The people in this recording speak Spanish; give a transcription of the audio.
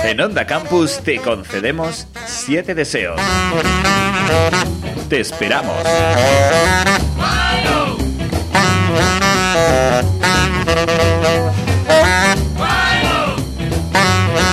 En Onda Campus te concedemos 7 deseos. Te esperamos.